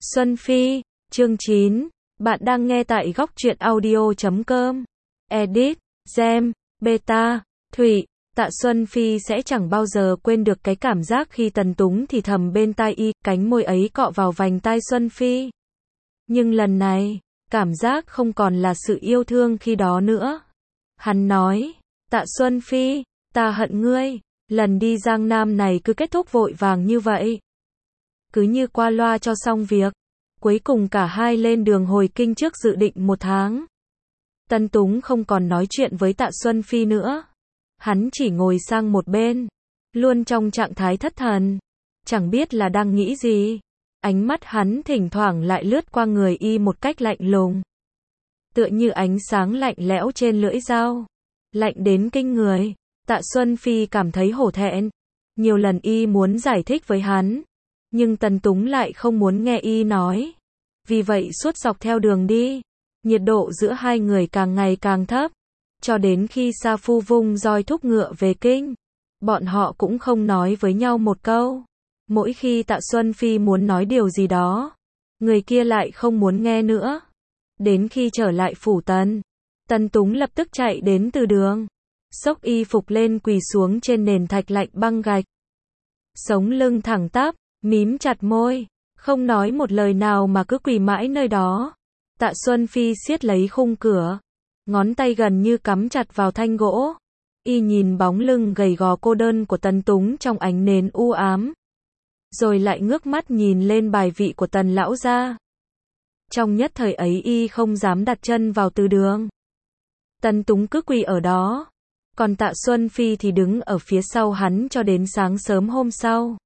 Xuân Phi, chương 9. Bạn đang nghe tại góc truyện audio.com. Edit, Gem, Beta, Thụy. Tạ Xuân Phi sẽ chẳng bao giờ quên được cái cảm giác khi Tần Túng thì thầm bên tai y, cánh môi ấy cọ vào vành tai Xuân Phi. Nhưng lần này, cảm giác không còn là sự yêu thương khi đó nữa. Hắn nói, Tạ Xuân Phi, ta hận ngươi, lần đi Giang Nam này cứ kết thúc vội vàng như vậy. Cứ như qua loa cho xong việc. Cuối cùng cả hai lên đường hồi kinh trước dự định 1 tháng. Tần Túng không còn nói chuyện với Tạ Xuân Phi nữa. Hắn chỉ ngồi sang một bên, luôn trong trạng thái thất thần, chẳng biết là đang nghĩ gì. Ánh mắt hắn thỉnh thoảng lại lướt qua người y một cách lạnh lùng, tựa như ánh sáng lạnh lẽo trên lưỡi dao, lạnh đến kinh người. Tạ Xuân Phi cảm thấy hổ thẹn. Nhiều lần y muốn giải thích với hắn, nhưng Tần Túng lại không muốn nghe y nói. Vì vậy suốt dọc theo đường đi, nhiệt độ giữa hai người càng ngày càng thấp, cho đến khi Sa Phu vung roi thúc ngựa về kinh, bọn họ cũng không nói với nhau một câu. Mỗi khi Tạ Xuân Phi muốn nói điều gì đó, người kia lại không muốn nghe nữa. Đến khi trở lại phủ Tần, Tần Túng lập tức chạy đến từ đường, xốc y phục lên quỳ xuống trên nền thạch lạnh băng gạch. Sống lưng thẳng tắp, mím chặt môi, không nói một lời nào mà cứ quỳ mãi nơi đó. Tạ Xuân Phi siết lấy khung cửa, ngón tay gần như cắm chặt vào thanh gỗ. Y nhìn bóng lưng gầy gò cô đơn của Tần Túng trong ánh nến u ám, rồi lại ngước mắt nhìn lên bài vị của Tần lão gia. Trong nhất thời ấy y không dám đặt chân vào từ đường. Tần Túng cứ quỳ ở đó, còn Tạ Xuân Phi thì đứng ở phía sau hắn cho đến sáng sớm hôm sau.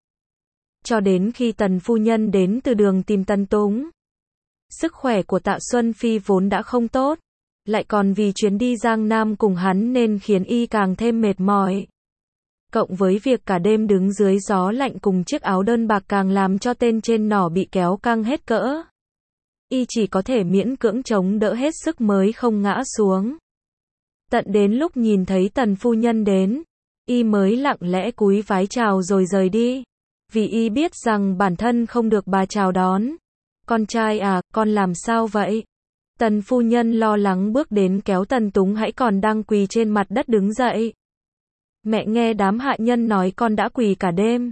Cho đến khi Tần phu nhân đến từ đường tìm Tần Túng. Sức khỏe của Tạ Xuân Phi vốn đã không tốt, lại còn vì chuyến đi Giang Nam cùng hắn nên khiến y càng thêm mệt mỏi. Cộng với việc cả đêm đứng dưới gió lạnh cùng chiếc áo đơn bạc càng làm cho tên trên nỏ bị kéo căng hết cỡ. Y chỉ có thể miễn cưỡng chống đỡ hết sức mới không ngã xuống. Tận đến lúc nhìn thấy Tần phu nhân đến, y mới lặng lẽ cúi vái chào rồi rời đi. Vì y biết rằng bản thân không được bà chào đón. Con trai à, con làm sao vậy? Tần phu nhân lo lắng bước đến kéo Tần Túng hãy còn đang quỳ trên mặt đất đứng dậy. Mẹ nghe đám hạ nhân nói con đã quỳ cả đêm.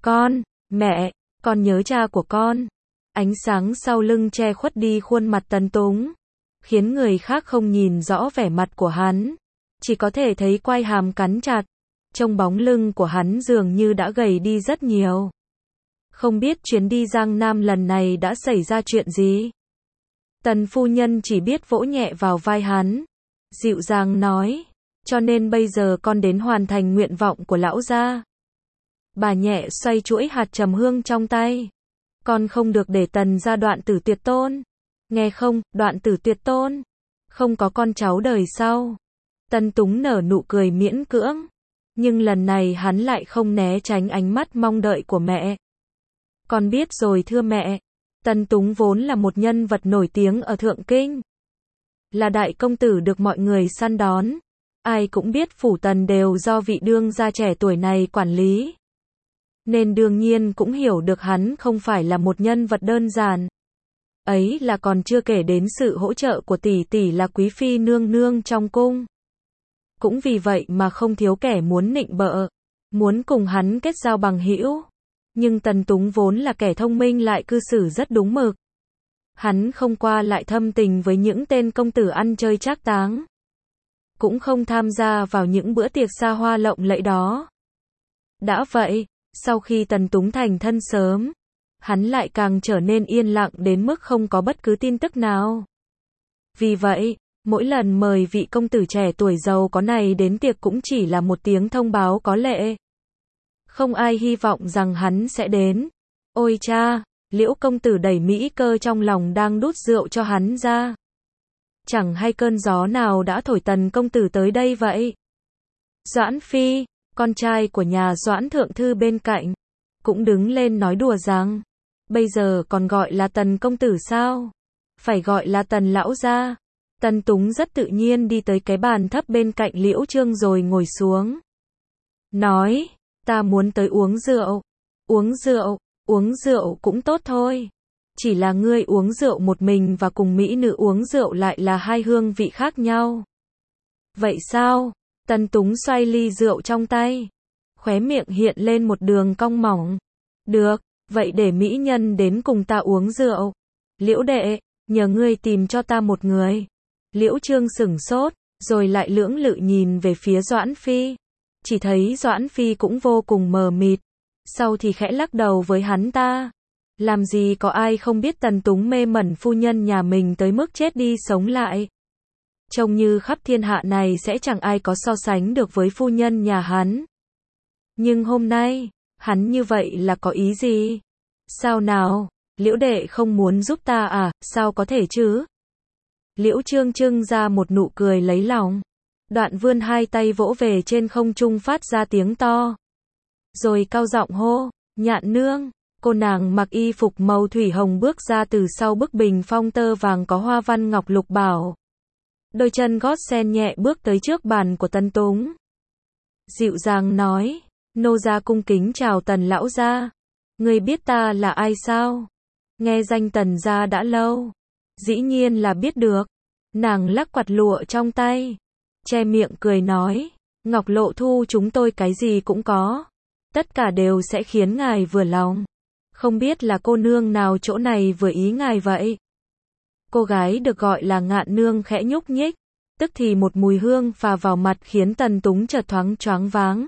Mẹ, con nhớ cha của con. Ánh sáng sau lưng che khuất đi khuôn mặt Tần Túng, khiến người khác không nhìn rõ vẻ mặt của hắn, chỉ có thể thấy quai hàm cắn chặt. Trông bóng lưng của hắn dường như đã gầy đi rất nhiều. Không biết chuyến đi Giang Nam lần này đã xảy ra chuyện gì. Tần phu nhân chỉ biết vỗ nhẹ vào vai hắn, dịu dàng nói, cho nên bây giờ con đến hoàn thành nguyện vọng của lão gia. Bà nhẹ xoay chuỗi hạt trầm hương trong tay. Con không được để Tần gia đoạn tử tuyệt tôn. Nghe không, đoạn tử tuyệt tôn. Không có con cháu đời sau. Tần Túng nở nụ cười miễn cưỡng. Nhưng lần này hắn lại không né tránh ánh mắt mong đợi của mẹ. Con biết rồi thưa mẹ. Tần Túng vốn là một nhân vật nổi tiếng ở Thượng Kinh. Là đại công tử được mọi người săn đón. Ai cũng biết phủ Tần đều do vị đương gia trẻ tuổi này quản lý. Nên đương nhiên cũng hiểu được hắn không phải là một nhân vật đơn giản. Ấy là còn chưa kể đến sự hỗ trợ của tỷ tỷ là quý phi nương nương trong cung. Cũng vì vậy mà không thiếu kẻ muốn nịnh bợ, muốn cùng hắn kết giao bằng hữu. Nhưng Tần Túng vốn là kẻ thông minh lại cư xử rất đúng mực. Hắn không qua lại thâm tình với những tên công tử ăn chơi trác táng, cũng không tham gia vào những bữa tiệc xa hoa lộng lẫy đó. Đã vậy, sau khi Tần Túng thành thân sớm, hắn lại càng trở nên yên lặng đến mức không có bất cứ tin tức nào. Vì vậy, mỗi lần mời vị công tử trẻ tuổi giàu có này đến tiệc cũng chỉ là một tiếng thông báo có lệ. Không ai hy vọng rằng hắn sẽ đến. Ôi cha, Liễu công tử đẩy mỹ cơ trong lòng đang đút rượu cho hắn ra. Chẳng hay cơn gió nào đã thổi Tần công tử tới đây vậy. Doãn Phi, con trai của nhà Doãn thượng thư bên cạnh, cũng đứng lên nói đùa rằng, bây giờ còn gọi là Tần công tử sao? Phải gọi là Tần lão gia. Tần Túng rất tự nhiên đi tới cái bàn thấp bên cạnh Liễu Trương rồi ngồi xuống. Nói, ta muốn tới uống rượu. Uống rượu cũng tốt thôi. chỉ là ngươi uống rượu một mình và cùng mỹ nữ uống rượu lại là hai hương vị khác nhau. Vậy sao? Tần Túng xoay ly rượu trong tay, khóe miệng hiện lên một đường cong mỏng. Được, vậy để mỹ nhân đến cùng ta uống rượu. Liễu đệ, nhờ ngươi tìm cho ta một người. Liễu Trương sửng sốt, rồi lại lưỡng lự nhìn về phía Doãn Phi. Chỉ thấy Doãn Phi cũng vô cùng mờ mịt, sau thì khẽ lắc đầu với hắn ta. Làm gì có ai không biết Tần Túng mê mẩn phu nhân nhà mình tới mức chết đi sống lại. Trông như khắp thiên hạ này sẽ chẳng ai có so sánh được với phu nhân nhà hắn. Nhưng hôm nay, hắn như vậy là có ý gì? Sao nào, Liễu đệ không muốn giúp ta à, sao có thể chứ? Liễu Trương trưng ra một nụ cười lấy lòng. Đoạn vươn hai tay vỗ về trên không trung phát ra tiếng to. Rồi cao giọng hô, Nhạn nương. Cô nàng mặc y phục màu thủy hồng bước ra từ sau bức bình phong tơ vàng có hoa văn ngọc lục bảo. Đôi chân gót sen nhẹ bước tới trước bàn của Tần Túng. Dịu dàng nói, nô gia cung kính chào Tần lão gia. Người biết ta là ai sao? Nghe danh Tần gia đã lâu. Dĩ nhiên là biết được. Nàng lắc quạt lụa trong tay, che miệng cười nói, Ngọc Lộ Thu chúng tôi cái gì cũng có. Tất cả đều sẽ khiến ngài vừa lòng. Không biết là cô nương nào chỗ này vừa ý ngài vậy? Cô gái được gọi là Ngạn nương khẽ nhúc nhích, tức thì một mùi hương phả vào mặt khiến Tần Túng chợt thoáng choáng váng.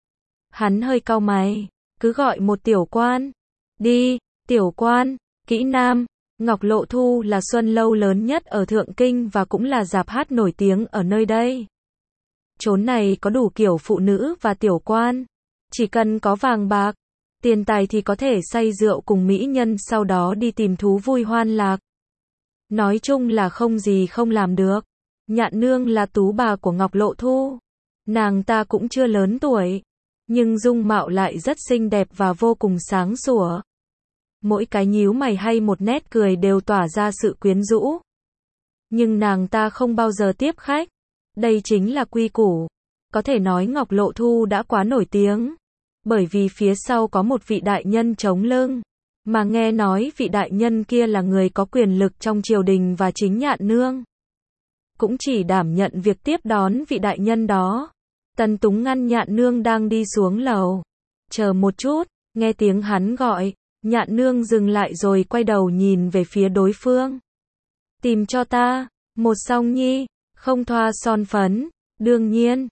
Hắn hơi cau mày, cứ gọi một tiểu quan. Đi, tiểu quan, kỹ nam. Ngọc Lộ Thu là xuân lâu lớn nhất ở Thượng Kinh và cũng là rạp hát nổi tiếng ở nơi đây. Chốn này có đủ kiểu phụ nữ và tiểu quan. Chỉ cần có vàng bạc, tiền tài thì có thể say rượu cùng mỹ nhân sau đó đi tìm thú vui hoan lạc. Nói chung là không gì không làm được. Nhạn nương là tú bà của Ngọc Lộ Thu. Nàng ta cũng chưa lớn tuổi, nhưng dung mạo lại rất xinh đẹp và vô cùng sáng sủa. Mỗi cái nhíu mày hay một nét cười đều tỏa ra sự quyến rũ. Nhưng nàng ta không bao giờ tiếp khách. Đây chính là quy củ. Có thể nói Ngọc Lộ Thu đã quá nổi tiếng. Bởi vì phía sau có một vị đại nhân chống lưng. Mà nghe nói vị đại nhân kia là người có quyền lực trong triều đình và chính Nhạn nương cũng chỉ đảm nhận việc tiếp đón vị đại nhân đó. Tần Túng ngăn Nhạn nương đang đi xuống lầu. Chờ một chút, nghe tiếng hắn gọi. Nhạn nương dừng lại rồi quay đầu nhìn về phía đối phương. Tìm cho ta, một song nhi, không thoa son phấn. Đương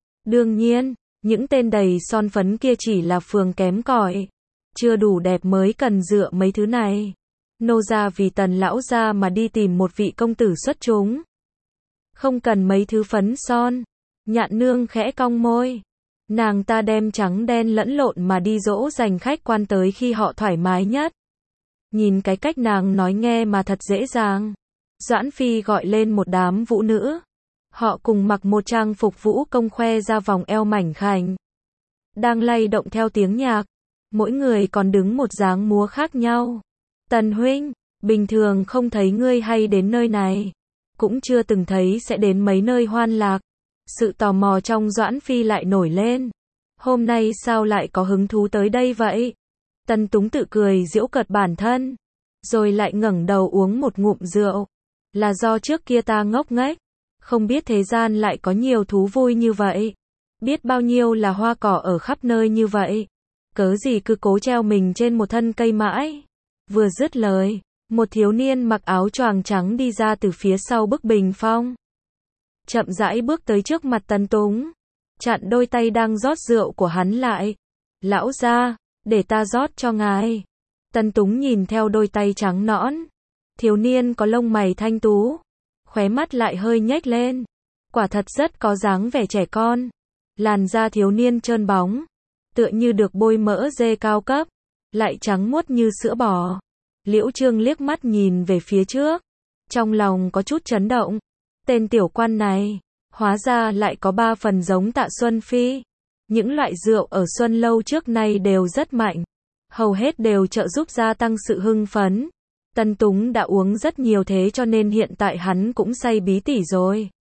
nhiên, những tên đầy son phấn kia chỉ là phường kém cỏi. Chưa đủ đẹp mới cần dựa mấy thứ này. Nô gia vì Tần lão gia mà đi tìm một vị công tử xuất chúng. Không cần mấy thứ phấn son. Nhạn nương khẽ cong môi. Nàng ta đem trắng đen lẫn lộn mà đi dỗ dành khách quan tới khi họ thoải mái nhất. Nhìn cái cách nàng nói nghe mà thật dễ dàng. Doãn Phi gọi lên một đám vũ nữ. Họ cùng mặc một trang phục vũ công khoe ra vòng eo mảnh khảnh. Đang lay động theo tiếng nhạc. Mỗi người còn đứng một dáng múa khác nhau. Tần huynh, bình thường không thấy ngươi hay đến nơi này. Cũng chưa từng thấy sẽ đến mấy nơi hoan lạc. Sự tò mò trong Doãn Phi lại nổi lên. Hôm nay sao lại có hứng thú tới đây vậy? Tần Túng tự cười giễu cợt bản thân. Rồi lại ngẩng đầu uống một ngụm rượu. Là do trước kia ta ngốc nghếch. Không biết thế gian lại có nhiều thú vui như vậy. Biết bao nhiêu là hoa cỏ ở khắp nơi như vậy. Cớ gì cứ cố treo mình trên một thân cây mãi. Vừa dứt lời, một thiếu niên mặc áo choàng trắng đi ra từ phía sau bức bình phong. Chậm rãi bước tới trước mặt Tần Túng. Chặn đôi tay đang rót rượu của hắn lại. Lão gia, để ta rót cho ngài. Tần Túng nhìn theo đôi tay trắng nõn. Thiếu niên có lông mày thanh tú. Khóe mắt lại hơi nhếch lên. Quả thật rất có dáng vẻ trẻ con. Làn da thiếu niên trơn bóng. Tựa như được bôi mỡ dê cao cấp. Lại trắng muốt như sữa bò. Liễu Trương liếc mắt nhìn về phía trước. Trong lòng có chút chấn động. Tên tiểu quan này, hóa ra lại có 3 phần giống Tạ Xuân Phi. Những loại rượu ở Xuân Lâu trước nay đều rất mạnh. Hầu hết đều trợ giúp gia tăng sự hưng phấn. Tần Túng đã uống rất nhiều thế cho nên hiện tại hắn cũng say bí tỉ rồi.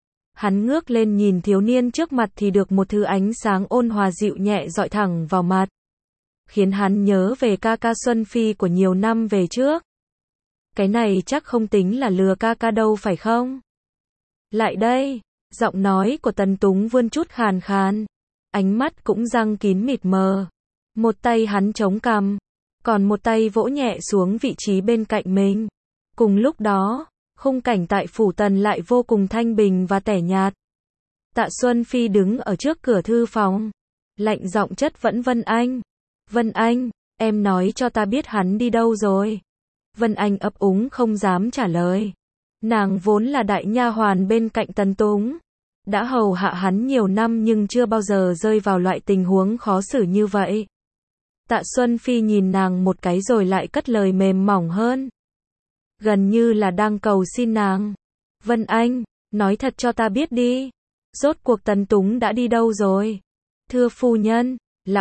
Hắn ngước lên nhìn thiếu niên trước mặt thì được một thứ ánh sáng ôn hòa dịu nhẹ dọi thẳng vào mặt. Khiến hắn nhớ về ca ca Xuân Phi của nhiều năm về trước. cái này chắc không tính là lừa ca ca đâu phải không? Lại đây, giọng nói của Tần Túng vươn chút khàn khàn, ánh mắt cũng răng kín mịt mờ. Một tay hắn chống cằm, còn một tay vỗ nhẹ xuống vị trí bên cạnh mình. Cùng lúc đó, khung cảnh tại phủ Tần lại vô cùng thanh bình và tẻ nhạt. Tạ Xuân Phi đứng ở trước cửa thư phòng, lạnh giọng chất vấn Vân Anh. Vân Anh, em nói cho ta biết hắn đi đâu rồi? Vân Anh ấp úng không dám trả lời. Nàng vốn là đại nha hoàn bên cạnh Tần Túng, đã hầu hạ hắn nhiều năm nhưng chưa bao giờ rơi vào loại tình huống khó xử như vậy. Tạ Xuân Phi nhìn nàng một cái rồi lại cất lời mềm mỏng hơn, gần như là đang cầu xin nàng. Vân Anh, nói thật cho ta biết đi, rốt cuộc Tần Túng đã đi đâu rồi? Thưa phu nhân,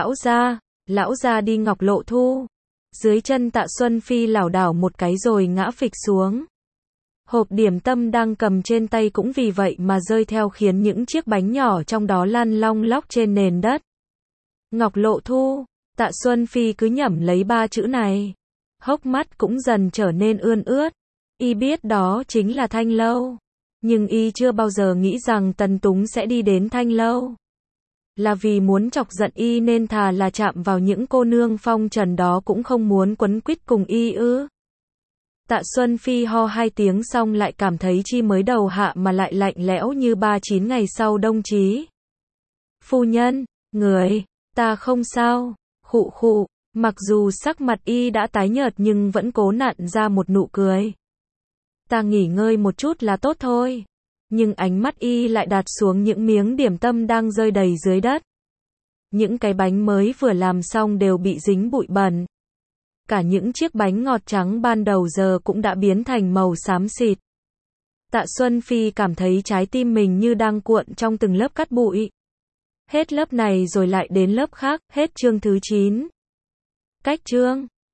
lão gia đi Ngọc Lộ Thu. Dưới chân Tạ Xuân Phi lảo đảo một cái rồi ngã phịch xuống. Hộp điểm tâm đang cầm trên tay cũng vì vậy mà rơi theo khiến những chiếc bánh nhỏ trong đó lăn long lóc trên nền đất. Ngọc Lộ Thu, Tạ Xuân Phi cứ nhẩm lấy ba chữ này. Hốc mắt cũng dần trở nên ươn ướt. Y biết đó chính là Thanh Lâu. Nhưng y chưa bao giờ nghĩ rằng Tần Túng sẽ đi đến Thanh Lâu. Là vì muốn chọc giận y nên thà là chạm vào những cô nương phong trần đó cũng không muốn quấn quýt cùng y ư? Tạ Xuân Phi ho hai tiếng xong lại cảm thấy chi mới đầu hạ mà lại lạnh lẽo như 39 ngày sau đông chí. Phu nhân, người, ta không sao, khụ khụ, mặc dù sắc mặt y đã tái nhợt nhưng vẫn cố nặn ra một nụ cười. Ta nghỉ ngơi một chút là tốt thôi. Nhưng ánh mắt y lại đặt xuống những miếng điểm tâm đang rơi đầy dưới đất. Những cái bánh mới vừa làm xong đều bị dính bụi bẩn. Cả những chiếc bánh ngọt trắng ban đầu giờ cũng đã biến thành màu xám xịt. Tạ Xuân Phi cảm thấy trái tim mình như đang cuộn trong từng lớp cát bụi. Hết lớp này rồi lại đến lớp khác, hết chương thứ 9. Cách chương